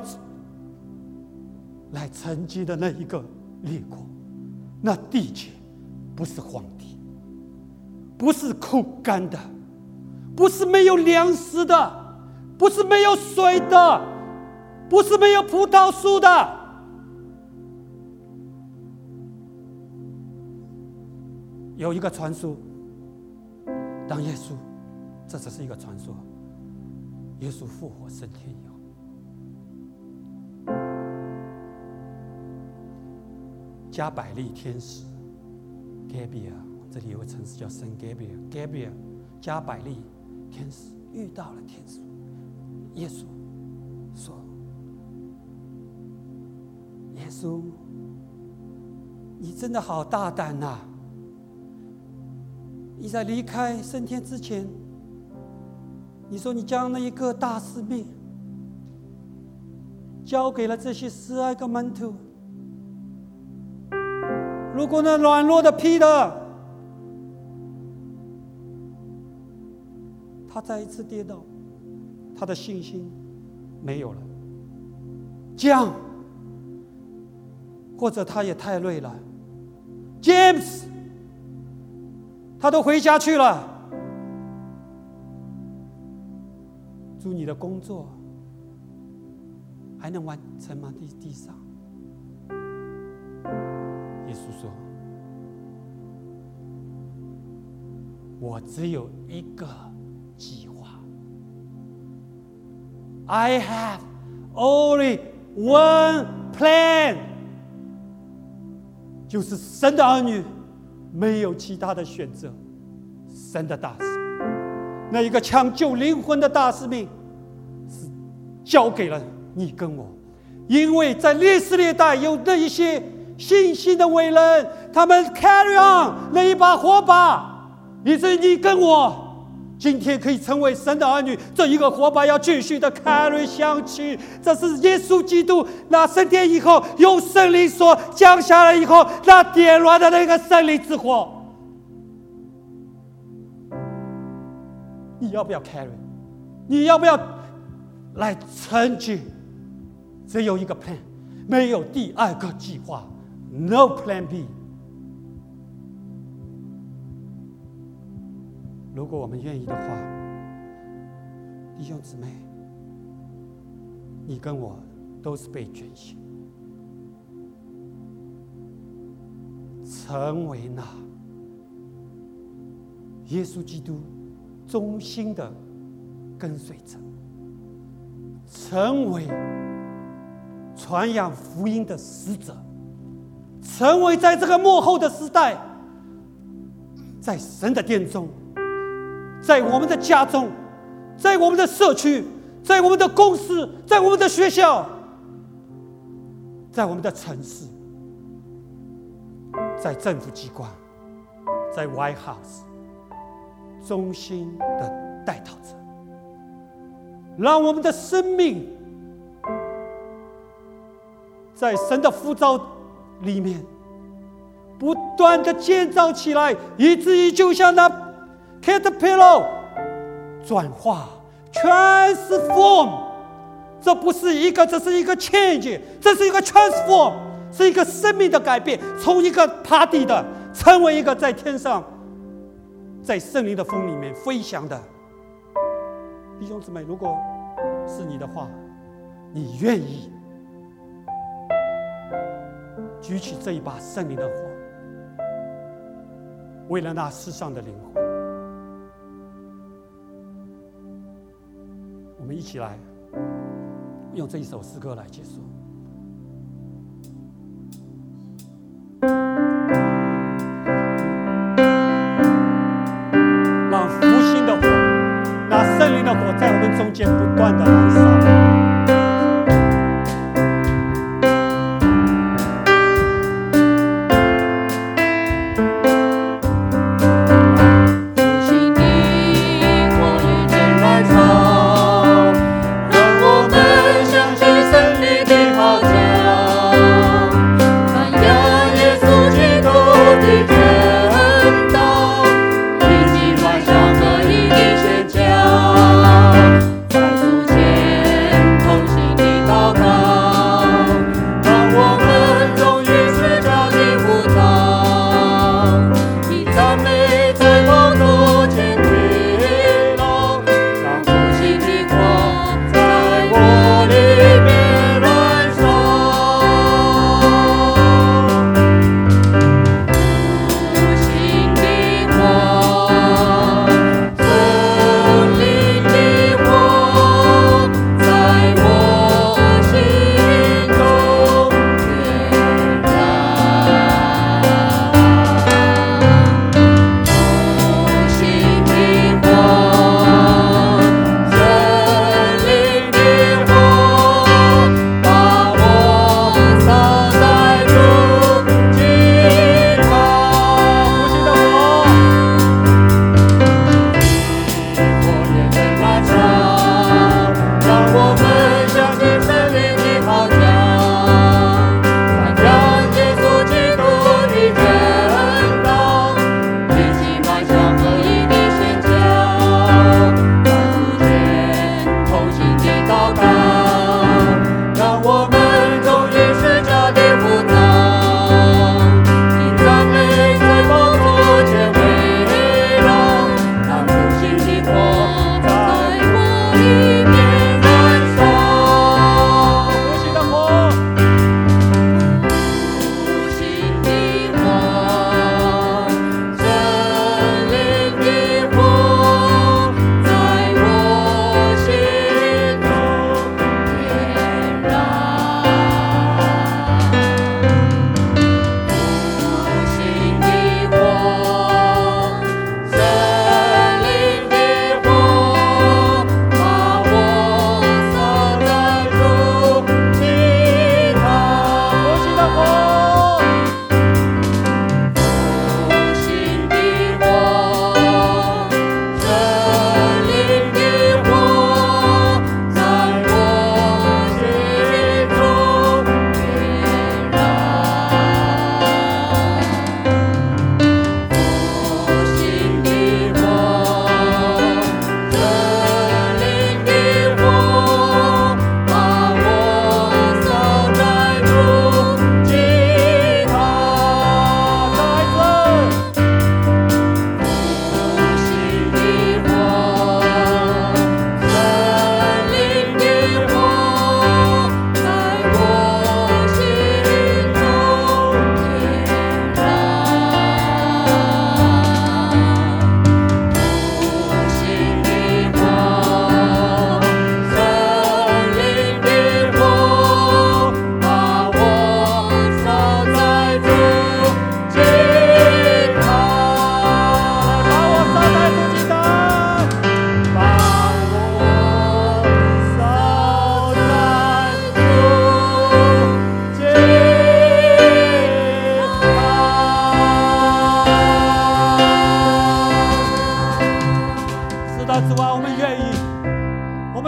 来承接的那一个列国，那地界不是荒地，不是枯干的，不是没有粮食的，不是没有水的，不是没有葡萄树的。有一个传说，当耶稣，这只是一个传说，耶稣复活升天以后，加百利天使 Gabriel， 这里有个城市叫圣 Gabriel， 加百利天使遇到了天使耶稣，说：耶稣，你真的好大胆呐！你在离开升天之前，你说你将那一个大使命交给了这些12个门徒。如果那软弱的彼得他再一次跌倒，他的信心没有了，降，或者他也太累了 ，James。他都回家去了。祝你的工作还能完成吗？地上，耶稣说：“我只有一个计划。I have only one plan， 就是神的儿女。”没有其他的选择，神的大使命，那一个抢救灵魂的大使命，是交给了你跟我，因为在历史历代有那一些信心的伟人，他们 carry on 那一把火把，以至于你跟我今天可以成为神的儿女，这一个火把要继续的 carry 下去。这是耶稣基督那升天以后，用圣灵所降下来以后，那点燃的那个圣灵之火。你要不要 carry？ 你要不要来承接？只有一个 plan， 没有第二个计划 ，no plan B。如果我们愿意的话，弟兄姊妹，你跟我都是被拣选， 成为那耶稣基督忠心的跟随者，成为传扬福音的使者，成为在这个末后的时代，在神的殿中，在我们的家中，在我们的社区，在我们的公司，在我们的学校，在我们的城市，在政府机关，在 White House 忠心的代祷者，让我们的生命在神的呼召里面不断的建造起来，以至于就像那 caterpillar 转化 transform， 这不是一个，这是一个 change， 这是一个 transform， 是一个生命的改变，从一个爬地的成为一个在天上在圣灵的风里面飞翔的。弟兄姊妹，如果是你的话，你愿意举起这一把圣灵的火，为了那世上的灵魂，我们一起来用这一首诗歌来结束。让复兴的火，那圣灵的火在我们中间不断的燃烧。 在主前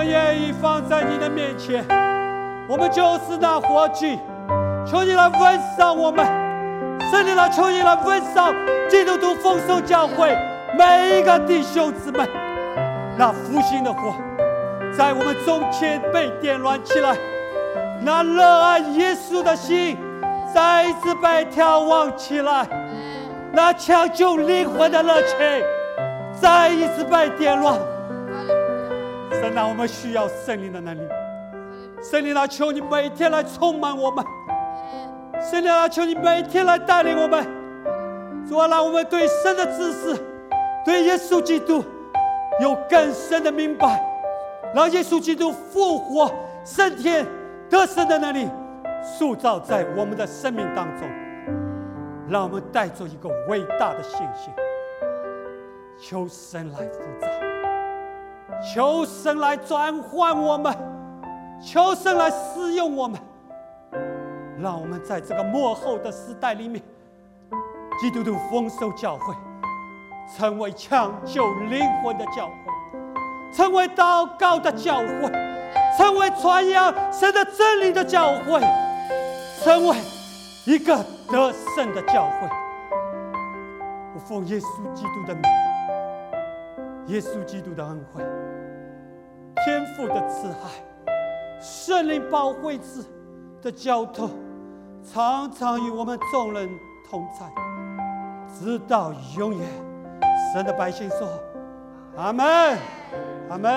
们愿意放在你的面前，我们就是那火炬，求你来焚烧我们，圣灵来，求你来焚烧基督徒丰收教会每一个弟兄姊妹，那复兴的火在我们中间被点燃起来，那热爱耶稣的心再一次被眺望起来，那抢救灵魂的热情再一次被点燃。神啊，我们需要圣灵的能力，圣灵啊，求你每天来充满我们，圣灵啊，求你每天来带领我们。主啊，让我们对神的知识，对耶稣基督有更深的明白，让耶稣基督复活升天得胜的能力塑造在我们的生命当中，让我们带着一个伟大的信心，求神来复造，求神来转换我们，求神来使用我们，让我们在这个末后的时代里面，基督徒丰收教会成为抢救灵魂的教会，成为祷告的教会，成为传扬神的真理的教会，成为一个得胜的教会。我奉耶稣基督的名，耶稣基督的恩惠，天父的慈爱，圣灵保惠师的交托，常常与我们众人同在，直到永远。神的百姓说：阿们，阿们。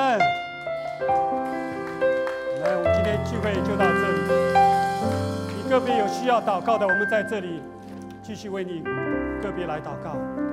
来，我们今天聚会就到这里。你个别有需要祷告的，我们在这里继续为你个别来祷告。